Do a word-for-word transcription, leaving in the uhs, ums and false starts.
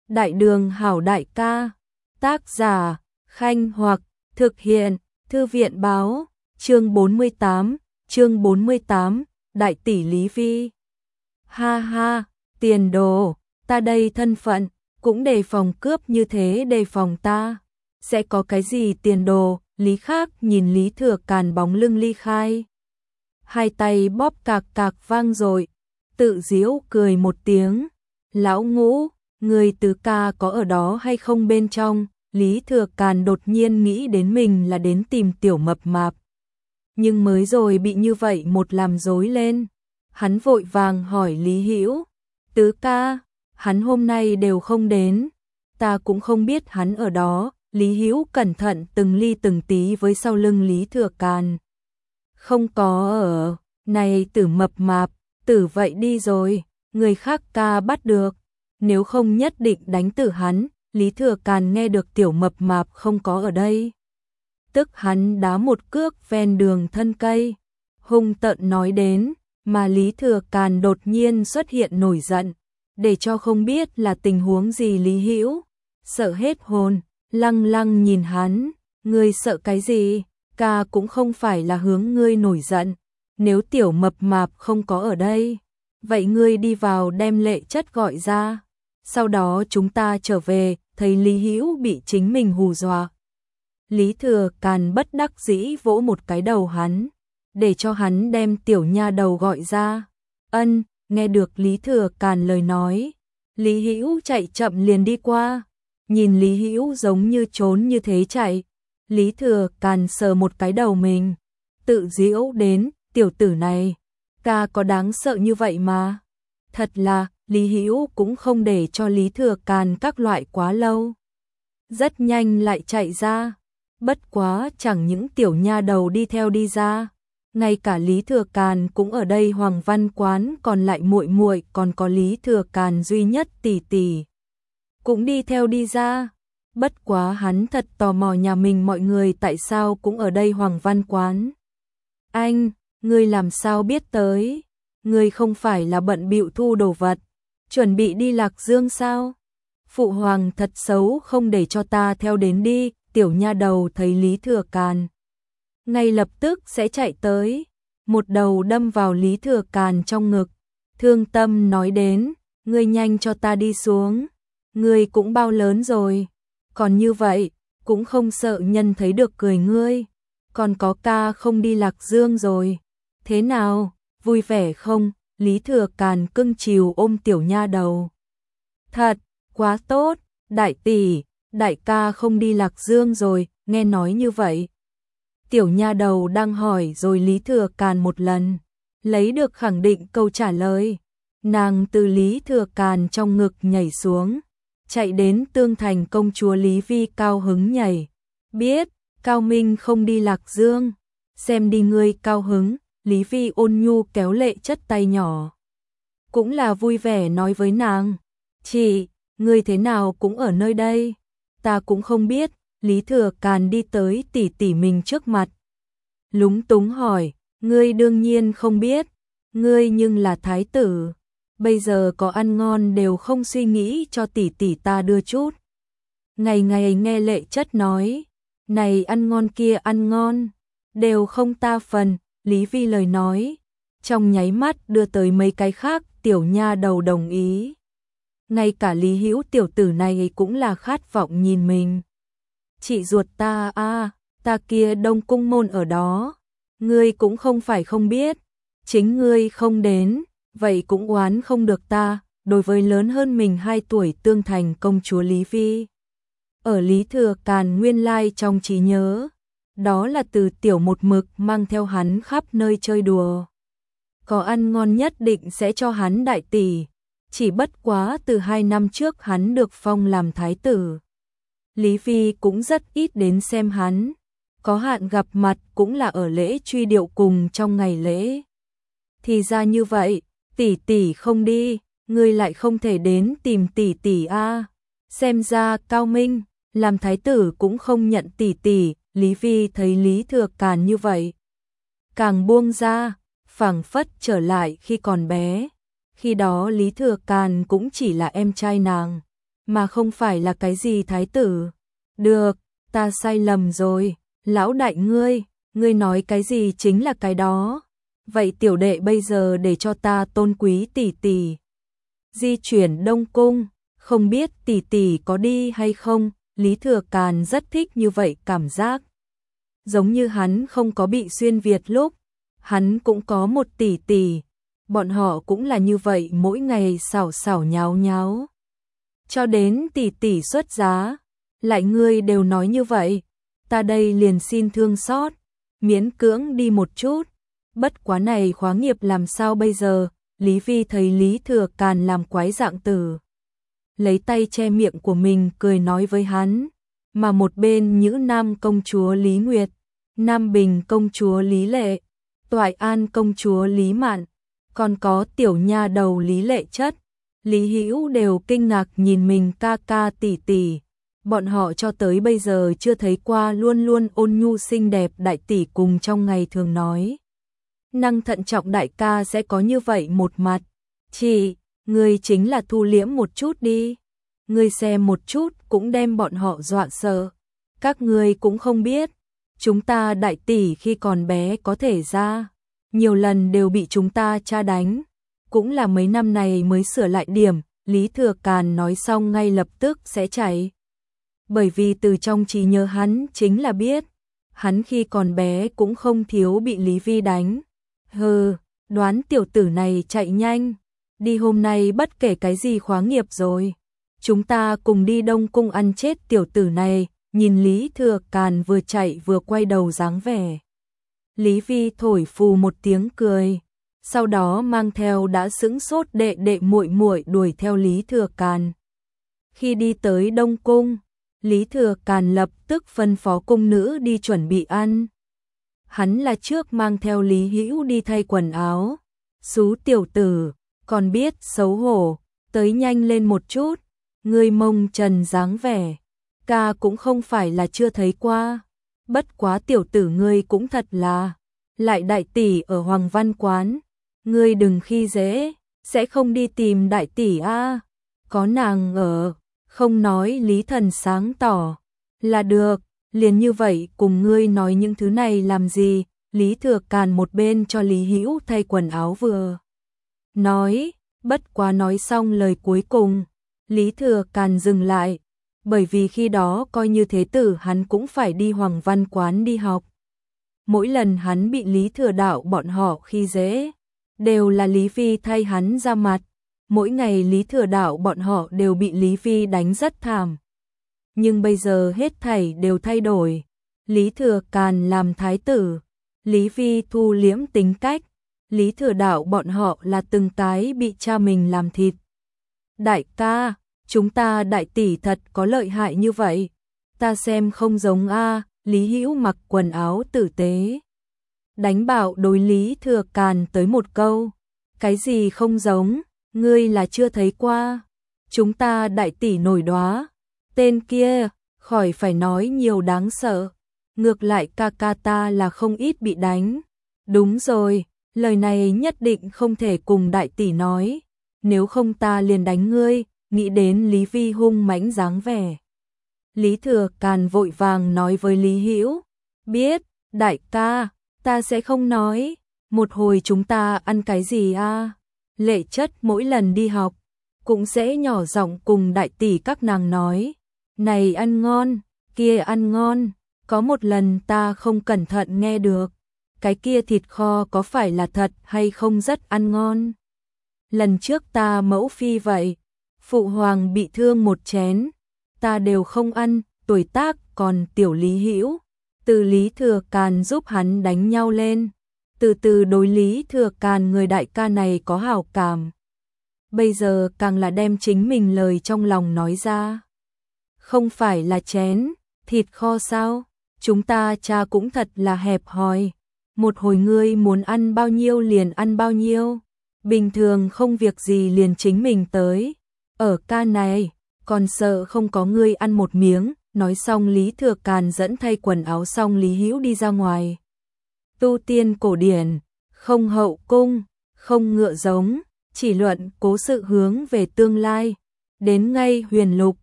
Đại đường hảo đại ca. Tác giả, Khanh Hoặc, thực hiện, Thư viện báo, chương bốn mươi tám, chương bốn mươi tám, Đại tỷ Lý Vi. Ha ha, tiền đồ, ta đây thân phận, cũng đề phòng cướp như thế đề phòng ta. Sẽ có cái gì tiền đồ, Lý Khác nhìn Lý Thừa Càn bóng lưng ly khai. Hai tay bóp cạc cạc vang rồi, tự giễu cười một tiếng. Lão Ngũ, người tứ ca có ở đó hay không bên trong? Lý Thừa Càn đột nhiên nghĩ đến mình là đến tìm tiểu mập mạp. Nhưng mới rồi bị như vậy một làm rối lên. Hắn vội vàng hỏi Lý Hữu, tứ ca, hắn hôm nay đều không đến. Ta cũng không biết hắn ở đó. Lý Hữu cẩn thận từng ly từng tí với sau lưng Lý Thừa Càn. Không có ở, này tử mập mạp, tử vậy đi rồi, người khác ca bắt được. Nếu không nhất định đánh tử hắn. Lý Thừa Càn nghe được tiểu mập mạp không có ở đây. Tức hắn đá một cước ven đường thân cây. Hung tợn nói đến, mà Lý Thừa Càn đột nhiên xuất hiện nổi giận. Để cho không biết là tình huống gì Lý Hữu sợ hết hồn, lăng lăng nhìn hắn. Ngươi sợ cái gì? Ca cũng không phải là hướng ngươi nổi giận. Nếu tiểu mập mạp không có ở đây, vậy ngươi đi vào đem Lệ Chất gọi ra. Sau đó chúng ta trở về. Thấy Lý Hữu bị chính mình hù dọa, Lý Thừa Càn bất đắc dĩ vỗ một cái đầu hắn, để cho hắn đem tiểu nha đầu gọi ra. Ân, nghe được Lý Thừa Càn lời nói, Lý Hữu chạy chậm liền đi qua, nhìn Lý Hữu giống như trốn như thế chạy. Lý Thừa Càn sờ một cái đầu mình, tự giễu đến, tiểu tử này, ca có đáng sợ như vậy mà. Thật là, Lý Hữu cũng không để cho Lý Thừa Càn các loại quá lâu. Rất nhanh lại chạy ra, bất quá chẳng những tiểu nha đầu đi theo đi ra, ngay cả Lý Thừa Càn cũng ở đây. Hoàng Văn Quán còn lại muội muội, còn có Lý Thừa Càn duy nhất tỷ tỷ cũng đi theo đi ra. Bất quá hắn thật tò mò nhà mình mọi người tại sao cũng ở đây. Hoàng Văn Quán, anh, ngươi làm sao biết tới? Ngươi không phải là bận bịu thu đồ vật, chuẩn bị đi Lạc Dương sao? Phụ hoàng thật xấu, không để cho ta theo đến đi. Tiểu nha đầu thấy Lý Thừa Càn, ngay lập tức sẽ chạy tới, một đầu đâm vào Lý Thừa Càn trong ngực, thương tâm nói đến, ngươi nhanh cho ta đi xuống, ngươi cũng bao lớn rồi, còn như vậy, cũng không sợ nhân thấy được cười ngươi, còn có ca không đi Lạc Dương rồi, thế nào, vui vẻ không? Lý Thừa Càn cưng chiều ôm tiểu nha đầu. Thật, quá tốt, đại tỷ, đại ca không đi Lạc Dương rồi, nghe nói như vậy. Tiểu nha đầu đang hỏi rồi Lý Thừa Càn một lần, lấy được khẳng định câu trả lời. Nàng từ Lý Thừa Càn trong ngực nhảy xuống, chạy đến Tương Thành công chúa Lý Vi cao hứng nhảy. Biết, Cao Minh không đi Lạc Dương, xem đi ngươi cao hứng. Lý Vi ôn nhu kéo Lệ Chất tay nhỏ, cũng là vui vẻ nói với nàng, chị, ngươi thế nào cũng ở nơi đây? Ta cũng không biết. Lý Thừa Càn đi tới tỷ tỷ mình trước mặt, lúng túng hỏi, ngươi đương nhiên không biết, ngươi nhưng là thái tử, bây giờ có ăn ngon đều không suy nghĩ cho tỷ tỷ ta đưa chút. Ngày ngày nghe Lệ Chất nói, này ăn ngon kia ăn ngon, đều không ta phần. Lý Vi lời nói, trong nháy mắt đưa tới mấy cái khác. Tiểu nha đầu đồng ý. Ngay cả Lý Hữu tiểu tử này cũng là khát vọng nhìn mình. Chị ruột ta a, ta kia Đông Cung môn ở đó, ngươi cũng không phải không biết, chính ngươi không đến, vậy cũng oán không được ta. Đối với lớn hơn mình hai tuổi Tương Thành công chúa Lý Vi, ở Lý Thừa Càn nguyên lai trong trí nhớ, đó là từ tiểu một mực mang theo hắn khắp nơi chơi đùa. Có ăn ngon nhất định sẽ cho hắn đại tỷ. Chỉ bất quá từ hai năm trước hắn được phong làm thái tử, Lý Vi cũng rất ít đến xem hắn. Có hạn gặp mặt cũng là ở lễ truy điệu cùng trong ngày lễ. Thì ra như vậy, tỷ tỷ không đi, ngươi lại không thể đến tìm tỷ tỷ a. Xem ra Cao Minh làm thái tử cũng không nhận tỷ tỷ. Lý Vi thấy Lý Thừa Càn như vậy, càng buông ra, phảng phất trở lại khi còn bé. Khi đó Lý Thừa Càn cũng chỉ là em trai nàng, mà không phải là cái gì thái tử. Được, ta sai lầm rồi, lão đại ngươi, ngươi nói cái gì chính là cái đó. Vậy tiểu đệ bây giờ để cho ta tôn quý tỷ tỷ di chuyển Đông Cung, không biết tỷ tỷ có đi hay không. Lý Thừa Càn rất thích như vậy cảm giác. Giống như hắn không có bị xuyên Việt lúc, hắn cũng có một tỷ tỷ, bọn họ cũng là như vậy mỗi ngày xảo xảo nháo nháo. Cho đến tỷ tỷ xuất giá, lại ngươi đều nói như vậy, ta đây liền xin thương xót, miễn cưỡng đi một chút. Bất quá này khóa nghiệp làm sao bây giờ? Lý Vi thấy Lý Thừa Càn làm quái dạng tử, lấy tay che miệng của mình cười nói với hắn, mà một bên Nhữ Nam công chúa Lý Nguyệt, Nam Bình công chúa Lý Lệ, Toại An công chúa Lý Mạn, còn có tiểu nha đầu Lý Lệ Chất, Lý Hữu đều kinh ngạc nhìn mình ca ca tỷ tỷ. Bọn họ cho tới bây giờ chưa thấy qua luôn luôn ôn nhu xinh đẹp đại tỷ cùng trong ngày thường nói năng thận trọng đại ca sẽ có như vậy một mặt. Chị, ngươi chính là thu liễm một chút đi. Ngươi xem một chút cũng đem bọn họ dọa sợ. Các ngươi cũng không biết, chúng ta đại tỷ khi còn bé có thể ra, nhiều lần đều bị chúng ta cha đánh. Cũng là mấy năm này mới sửa lại điểm. Lý Thừa Càn nói xong ngay lập tức sẽ chạy. Bởi vì từ trong trí nhớ hắn chính là biết, hắn khi còn bé cũng không thiếu bị Lý Vi đánh. Hừ, đoán tiểu tử này chạy nhanh, đi hôm nay bất kể cái gì khóa nghiệp rồi. Chúng ta cùng đi Đông Cung ăn chết tiểu tử này. Nhìn Lý Thừa Càn vừa chạy vừa quay đầu dáng vẻ. Lý Vi thổi phù một tiếng cười, sau đó mang theo đã sững sốt đệ đệ muội muội đuổi theo Lý Thừa Càn. Khi đi tới Đông Cung, Lý Thừa Càn lập tức phân phó cung nữ đi chuẩn bị ăn. Hắn là trước mang theo Lý Hữu đi thay quần áo. Xú tiểu tử, còn biết xấu hổ, tới nhanh lên một chút, ngươi mông trần dáng vẻ. Ca cũng không phải là chưa thấy qua, bất quá tiểu tử ngươi cũng thật là, lại đại tỷ ở Hoàng Văn Quán, ngươi đừng khi dễ, sẽ không đi tìm đại tỷ a, có nàng ở, không nói. Lý Thần sáng tỏ, là được, liền như vậy cùng ngươi nói những thứ này làm gì. Lý Thừa Càn một bên cho Lý Hữu thay quần áo vừa nói, bất quá nói xong lời cuối cùng, Lý Thừa Càn dừng lại. Bởi vì khi đó coi như thế tử hắn cũng phải đi Hoàng Văn Quán đi học. Mỗi lần hắn bị Lý Thừa Đạo bọn họ khi dễ, đều là Lý Vi thay hắn ra mặt. Mỗi ngày Lý Thừa Đạo bọn họ đều bị Lý Vi đánh rất thảm. Nhưng bây giờ hết thảy đều thay đổi. Lý Thừa Càn làm thái tử, Lý Vi thu liễm tính cách, Lý Thừa Đạo bọn họ là từng cái bị cha mình làm thịt. Đại ca, chúng ta đại tỷ thật có lợi hại như vậy, ta xem không giống a. Lý Hữu mặc quần áo tử tế, đánh bạo đối Lý Thừa Càn tới một câu, cái gì không giống, ngươi là chưa thấy qua, chúng ta đại tỷ nổi đóa, tên kia, khỏi phải nói nhiều đáng sợ, ngược lại ca ca ta là không ít bị đánh. Đúng rồi, lời này nhất định không thể cùng đại tỷ nói, nếu không ta liền đánh ngươi. Nghĩ đến Lý Vi hung mãnh dáng vẻ, Lý Thừa Càn vội vàng nói với Lý Hữu, biết, đại ca, ta sẽ không nói, một hồi chúng ta ăn cái gì a? Lệ Chất mỗi lần đi học, cũng sẽ nhỏ giọng cùng đại tỷ các nàng nói, này ăn ngon, kia ăn ngon, có một lần ta không cẩn thận nghe được, cái kia thịt kho có phải là thật hay không rất ăn ngon. Lần trước ta mẫu phi vậy, phụ hoàng bị thương một chén, ta đều không ăn, tuổi tác còn tiểu Lý Hữu, từ Lý Thừa Càn giúp hắn đánh nhau lên, từ từ đối Lý Thừa Càn người đại ca này có hảo cảm. Bây giờ càng là đem chính mình lời trong lòng nói ra. Không phải là chén, thịt kho sao? Chúng ta cha cũng thật là hẹp hòi. Một hồi ngươi muốn ăn bao nhiêu liền ăn bao nhiêu. Bình thường không việc gì liền chính mình tới. Ở ca này, còn sợ không có ngươi ăn một miếng. Nói xong Lý Thừa Càn dẫn thay quần áo xong Lý Hữu đi ra ngoài. Tu tiên cổ điển, không hậu cung, không ngựa giống, chỉ luận cố sự hướng về tương lai. đến ngay huyền lục,